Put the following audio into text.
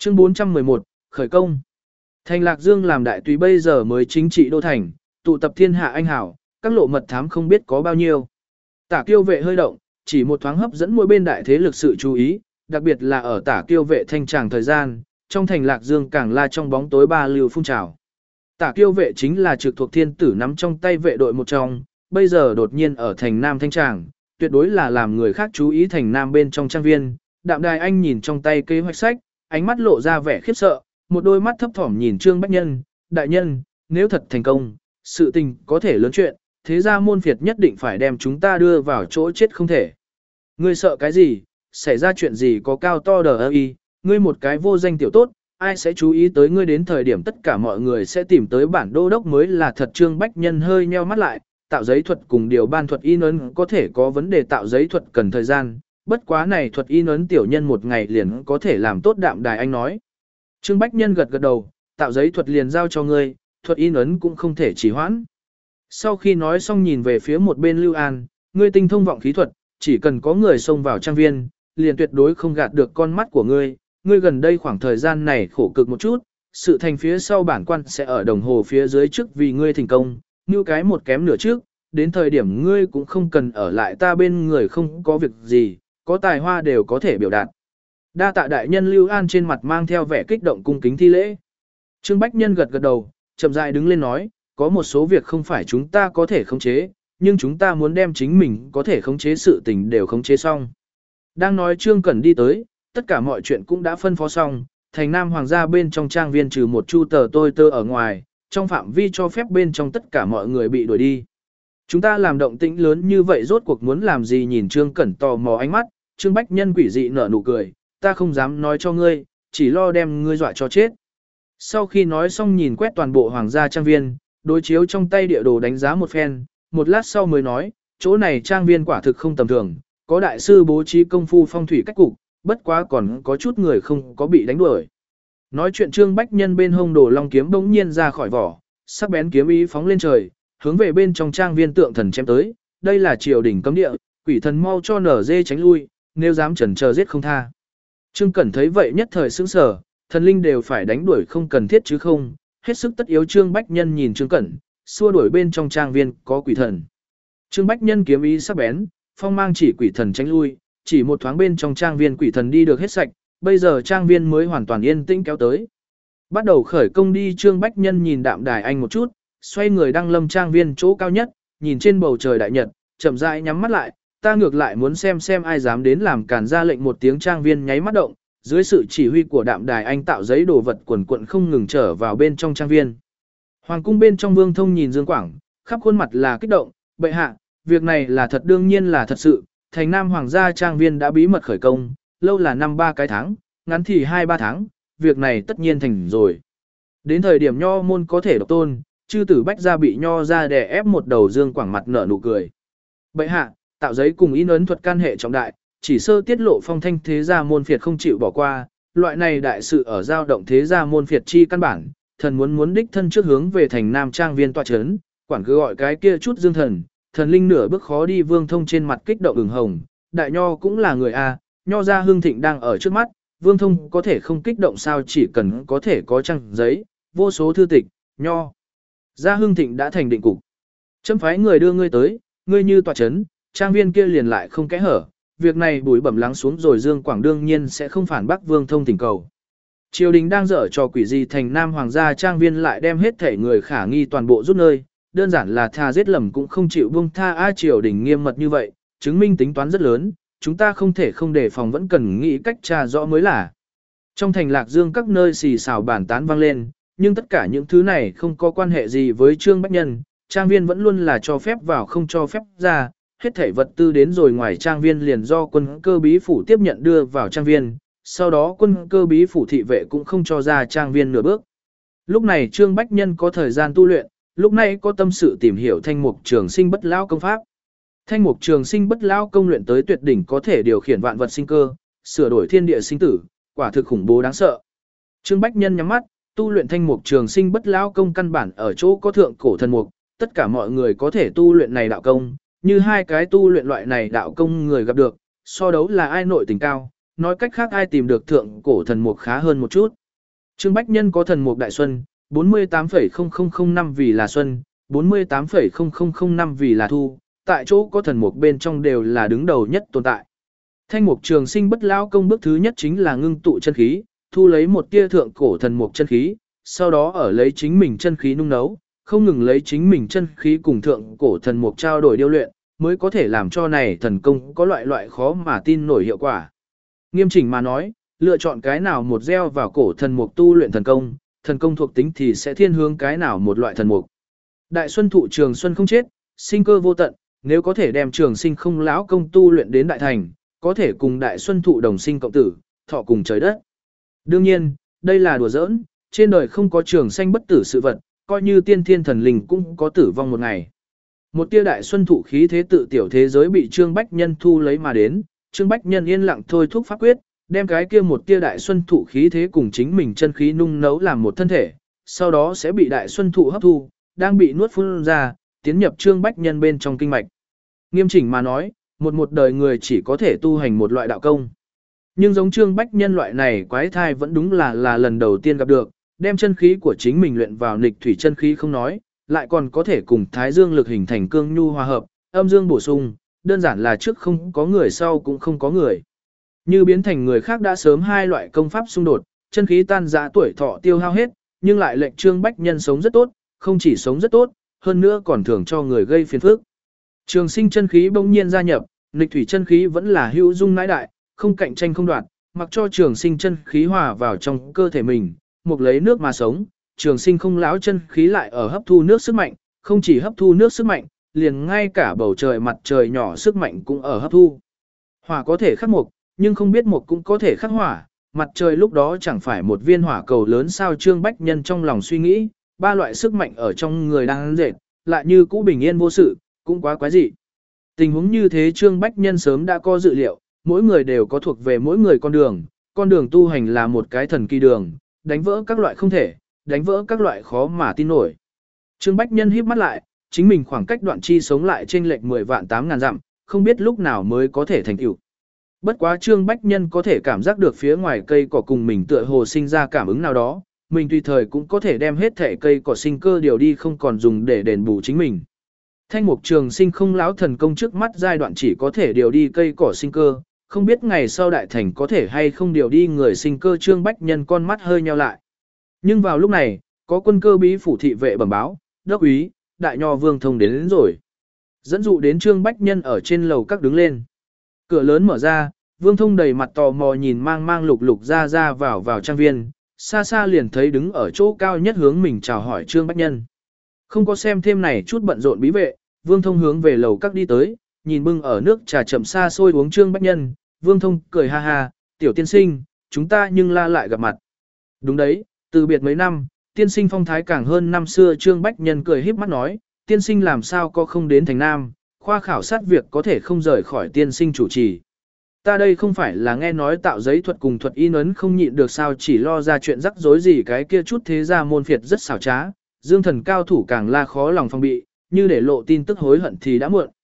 Chương 411, khởi công. Thành Lạc Dương làm đại tùy bây giờ mới chính trị đô thành, tụ tập thiên hạ anh hảo, các lộ mật thám không biết có bao nhiêu. Tả Kiêu vệ hơi động, chỉ một thoáng hấp dẫn mỗi bên đại thế lực sự chú ý, đặc biệt là ở Tả Kiêu vệ thanh tràng thời gian, trong thành Lạc Dương càng la trong bóng tối ba lưu phun trào. Tả Kiêu vệ chính là trực thuộc thiên tử nắm trong tay vệ đội một trong, bây giờ đột nhiên ở thành Nam thanh tràng, tuyệt đối là làm người khác chú ý thành Nam bên trong trang viên. Đạm Đài Anh nhìn trong tay kế hoạch sách, ánh mắt lộ ra vẻ khiếp sợ, một đôi mắt thấp thỏm nhìn Trương Bách Nhân, đại nhân, nếu thật thành công, sự tình có thể lớn chuyện, thế ra môn phiệt nhất định phải đem chúng ta đưa vào chỗ chết không thể. Ngươi sợ cái gì, xảy ra chuyện gì có cao to đờ y, ngươi một cái vô danh tiểu tốt, ai sẽ chú ý tới ngươi đến thời điểm tất cả mọi người sẽ tìm tới bản đô đốc mới là thật. Trương Bách Nhân hơi nheo mắt lại, tạo giấy thuật cùng điều ban thuật in ấn có thể có vấn đề, tạo giấy thuật cần thời gian, bất quá này thuật in ấn tiểu nhân một ngày liền có thể làm tốt. Đạm Đài Anh nói. Trương Bách Nhân gật gật đầu, tạo giấy thuật liền giao cho ngươi, thuật in ấn cũng không thể trì hoãn. Sau khi nói xong nhìn về phía một bên Lưu An, ngươi tinh thông vọng khí thuật, chỉ cần có người xông vào trang viên, liền tuyệt đối không gạt được con mắt của ngươi. Ngươi gần đây khoảng thời gian này khổ cực một chút, sự thành phía sau bản quan sẽ ở đồng hồ phía dưới trước vì ngươi thành công, như cái một kém nửa trước, đến thời điểm ngươi cũng không cần ở lại ta bên người, không có việc gì, có tài hoa đều có thể biểu đạt. Đa tạ đại nhân. Lưu An trên mặt mang theo vẻ kích động cung kính thi lễ. Trương Bách Nhân gật gật đầu, chậm rãi đứng lên nói, có một số việc không phải chúng ta có thể khống chế, nhưng chúng ta muốn đem chính mình có thể khống chế sự tình đều khống chế xong. Đang nói Trương Cẩn đi tới, tất cả mọi chuyện cũng đã phân phó xong, thành Nam Hoàng gia bên trong trang viên trừ một chu tờ tôi tơ ở ngoài, trong phạm vi cho phép bên trong tất cả mọi người bị đuổi đi. Chúng ta làm động tĩnh lớn như vậy rốt cuộc muốn làm gì? Nhìn Trương Cẩn tò mò ánh mắt, Trương Bách Nhân quỷ dị nở nụ cười, ta không dám nói cho ngươi, chỉ lo đem ngươi dọa cho chết. Sau khi nói xong nhìn quét toàn bộ hoàng gia trang viên, đối chiếu trong tay địa đồ đánh giá một phen, một lát sau mới nói, chỗ này trang viên quả thực không tầm thường, có đại sư bố trí công phu phong thủy cách cục, bất quá còn có chút người không có bị đánh đuổi. Nói chuyện Trương Bách Nhân bên hông đồ long kiếm bỗng nhiên ra khỏi vỏ, sắc bén kiếm ý phóng lên trời, hướng về bên trong trang viên tượng thần chém tới, đây là triều đình cấm địa, quỷ thần mau cho nở dê tránh lui, nếu dám chần chờ giết không tha. Trương Cẩn thấy vậy nhất thời sững sờ, thần linh đều phải đánh đuổi không cần thiết chứ không, hết sức tất yếu. Trương Bách Nhân nhìn Trương Cẩn, xua đuổi bên trong trang viên có quỷ thần. Trương Bách Nhân kiếm ý sắc bén, phong mang chỉ quỷ thần tránh lui, chỉ một thoáng bên trong trang viên quỷ thần đi được hết sạch, bây giờ trang viên mới hoàn toàn yên tĩnh kéo tới. Bắt đầu khởi công đi. Trương Bách Nhân nhìn Đạm Đài Anh một chút, xoay người đăng lâm trang viên chỗ cao nhất, nhìn trên bầu trời đại nhật, chậm rãi nhắm mắt lại, ta ngược lại muốn xem ai dám đến làm cản. Ra lệnh một tiếng, trang viên nháy mắt động, dưới sự chỉ huy của Đạm Đài Anh tạo giấy đồ vật quần quận không ngừng trở vào bên trong trang viên. Hoàng cung bên trong Vương Thông nhìn Dương Quảng, khắp khuôn mặt là kích động, bệ hạ, việc này là thật, đương nhiên là thật sự, thành Nam Hoàng gia trang viên đã bí mật khởi công, lâu là 5-3 cái tháng, ngắn thì 2-3 tháng, việc này tất nhiên thành rồi. Đến thời điểm nho môn có thể độc tôn, chư tử Bách gia bị nho ra đè ép một đầu. Dương Quảng mặt nở nụ cười. Bệ hạ, tạo giấy cùng in ấn thuật can hệ trọng đại, chỉ sơ tiết lộ phong thanh thế gia môn phiệt không chịu bỏ qua, loại này đại sự ở giao động thế gia môn phiệt chi căn bản, thần muốn đích thân trước hướng về thành Nam trang viên tọa chấn, quản cứ gọi cái kia chút dương thần, thần linh nửa bước khó đi. Vương Thông trên mặt kích động ửng hồng, đại nho cũng là người a, nho gia hưng thịnh đang ở trước mắt, Vương Thông có thể không kích động sao? Chỉ cần có thể có trang giấy, vô số thư tịch, nho gia hưng thịnh đã thành định cục. Chấm phái người đưa ngươi tới, ngươi như tọa chấn, trang viên kia liền lại không kẽ hở. Việc này bùi bẩm lắng xuống rồi, Dương Quảng đương nhiên sẽ không phản bác Vương Thông thỉnh cầu. Triều đình đang dở trò quỷ gì? Thành Nam Hoàng gia trang viên lại đem hết thể người khả nghi toàn bộ rút nơi, đơn giản là tha giết lầm cũng không chịu buông tha. Triều đình nghiêm mật như vậy, chứng minh tính toán rất lớn, chúng ta không thể không đề phòng, vẫn cần nghĩ cách tra rõ mới là. Trong thành Lạc Dương các nơi xì xào bàn tán vang lên, nhưng tất cả những thứ này không có quan hệ gì với Trương Bách Nhân, trang viên vẫn luôn là cho phép vào không cho phép ra, hết thảy vật tư đến rồi ngoài trang viên liền do quân cơ bí phủ tiếp nhận đưa vào trang viên, sau đó quân cơ bí phủ thị vệ cũng không cho ra trang viên nửa bước. Lúc này Trương Bách Nhân có thời gian tu luyện, lúc này có tâm sự tìm hiểu Thanh Mục Trường Sinh Bất Lão công pháp. Thanh Mục Trường Sinh Bất Lão công luyện tới tuyệt đỉnh, có thể điều khiển vạn vật sinh cơ, sửa đổi thiên địa sinh tử, quả thực khủng bố đáng sợ. Trương Bách Nhân nhắm mắt, tu luyện Thanh Mục Trường Sinh Bất Lão công căn bản ở chỗ có thượng cổ thần mục, tất cả mọi người có thể tu luyện này đạo công, như hai cái tu luyện loại này đạo công người gặp được, so đấu là ai nội tình cao, nói cách khác ai tìm được thượng cổ thần mục khá hơn một chút. Trương Bách Nhân có thần mục đại xuân, 48,0005 vì là xuân, 48,0005 vì là thu, tại chỗ có thần mục bên trong đều là đứng đầu nhất tồn tại. Thanh mục trường sinh bất lão công bước thứ nhất chính là ngưng tụ chân khí, thu lấy một tia thượng cổ thần mục chân khí, sau đó ở lấy chính mình chân khí nung nấu, không ngừng lấy chính mình chân khí cùng thượng cổ thần mục trao đổi điêu luyện, mới có thể làm cho này thần công có loại khó mà tin nổi hiệu quả. Nghiêm chỉnh mà nói, lựa chọn cái nào một gieo vào cổ thần mục tu luyện thần công thuộc tính thì sẽ thiên hướng cái nào một loại thần mục. Đại xuân thụ trường xuân không chết, sinh cơ vô tận, nếu có thể đem trường sinh không lão công tu luyện đến đại thành, có thể cùng đại xuân thụ đồng sinh cộng tử, thọ cùng trời đất. Đương nhiên, đây là đùa giỡn, trên đời không có trường sanh bất tử sự vật, coi như tiên thiên thần linh cũng có tử vong một ngày. Một tia đại xuân thụ khí thế tự tiểu thế giới bị Trương Bách Nhân thu lấy mà đến, Trương Bách Nhân yên lặng thôi thúc pháp quyết, đem cái kia một tia đại xuân thụ khí thế cùng chính mình chân khí nung nấu làm một thân thể, sau đó sẽ bị đại xuân thụ hấp thu, đang bị nuốt phun ra, tiến nhập Trương Bách Nhân bên trong kinh mạch. Nghiêm chỉnh mà nói, một đời người chỉ có thể tu hành một loại đạo công. Nhưng giống Trương Bách Nhân loại này quái thai vẫn đúng là lần đầu tiên gặp được, đem chân khí của chính mình luyện vào nghịch thủy chân khí không nói, lại còn có thể cùng thái dương lực hình thành cương nhu hòa hợp, âm dương bổ sung, đơn giản là trước không có người sau cũng không có người. Như biến thành người khác đã sớm hai loại công pháp xung đột, chân khí tan rã tuổi thọ tiêu hao hết, nhưng lại lệnh Trương Bách Nhân sống rất tốt, không chỉ sống rất tốt, hơn nữa còn thường cho người gây phiền phức. Trường sinh chân khí bỗng nhiên gia nhập, nghịch thủy chân khí vẫn là hữu dung nãi đại, không cạnh tranh không đoạt, mặc cho trường sinh chân khí hòa vào trong cơ thể mình, mục lấy nước mà sống, trường sinh không lão chân khí lại ở hấp thu nước sức mạnh, không chỉ hấp thu nước sức mạnh, liền ngay cả bầu trời mặt trời nhỏ sức mạnh cũng ở hấp thu. Hỏa có thể khắc mục, nhưng không biết mục cũng có thể khắc hỏa, mặt trời lúc đó chẳng phải một viên hỏa cầu lớn sao. Trương Bách Nhân trong lòng suy nghĩ, ba loại sức mạnh ở trong người đang dệt, lại như cũ bình yên vô sự, cũng quá quái dị. Tình huống như thế Trương Bách Nhân sớm đã có dự liệu, mỗi người đều có thuộc về mỗi người con đường tu hành là một cái thần kỳ đường, đánh vỡ các loại không thể, đánh vỡ các loại khó mà tin nổi. Trương Bách Nhân híp mắt lại, chính mình khoảng cách đoạn chi sống lại trên lệch 10 vạn 8.000 dặm, không biết lúc nào mới có thể thành tựu. Bất quá Trương Bách Nhân có thể cảm giác được phía ngoài cây cỏ cùng mình tựa hồ sinh ra cảm ứng nào đó, mình tùy thời cũng có thể đem hết thể cây cỏ sinh cơ điều đi không còn dùng để đền bù chính mình. Thanh mục trường sinh không lão thần công trước mắt giai đoạn chỉ có thể điều đi cây cỏ sinh cơ, không biết ngày sau đại thành có thể hay không điều đi người sinh cơ. Trương Bách Nhân con mắt hơi nheo lại. Nhưng vào lúc này, có quân cơ bí phủ thị vệ bẩm báo, đốc úy, đại nho Vương Thông đến rồi. Dẫn dụ đến Trương Bách Nhân ở trên lầu các đứng lên. Cửa lớn mở ra, Vương Thông đầy mặt tò mò nhìn mang lục lục ra vào trang viên, xa xa liền thấy đứng ở chỗ cao nhất hướng mình chào hỏi Trương Bách Nhân. Không có xem thêm này chút bận rộn bí vệ, Vương Thông hướng về lầu các đi tới, nhìn bưng ở nước trà chậm xa xôi uống Trương Bách Nhân, Vương Thông cười ha ha, tiểu tiên sinh, chúng ta nhưng la lại gặp mặt. Đúng đấy, từ biệt mấy năm, tiên sinh phong thái càng hơn năm xưa. Trương Bách Nhân cười híp mắt nói, tiên sinh làm sao có không đến thành Nam, khoa khảo sát việc có thể không rời khỏi tiên sinh chủ trì. Ta đây không phải là nghe nói tạo giấy thuật cùng thuật in ấn không nhịn được sao, chỉ lo ra chuyện rắc rối gì cái kia chút thế ra môn phiệt rất xảo trá, dương thần cao thủ càng la khó lòng phòng bị, như để lộ tin tức hối hận thì đã muộn,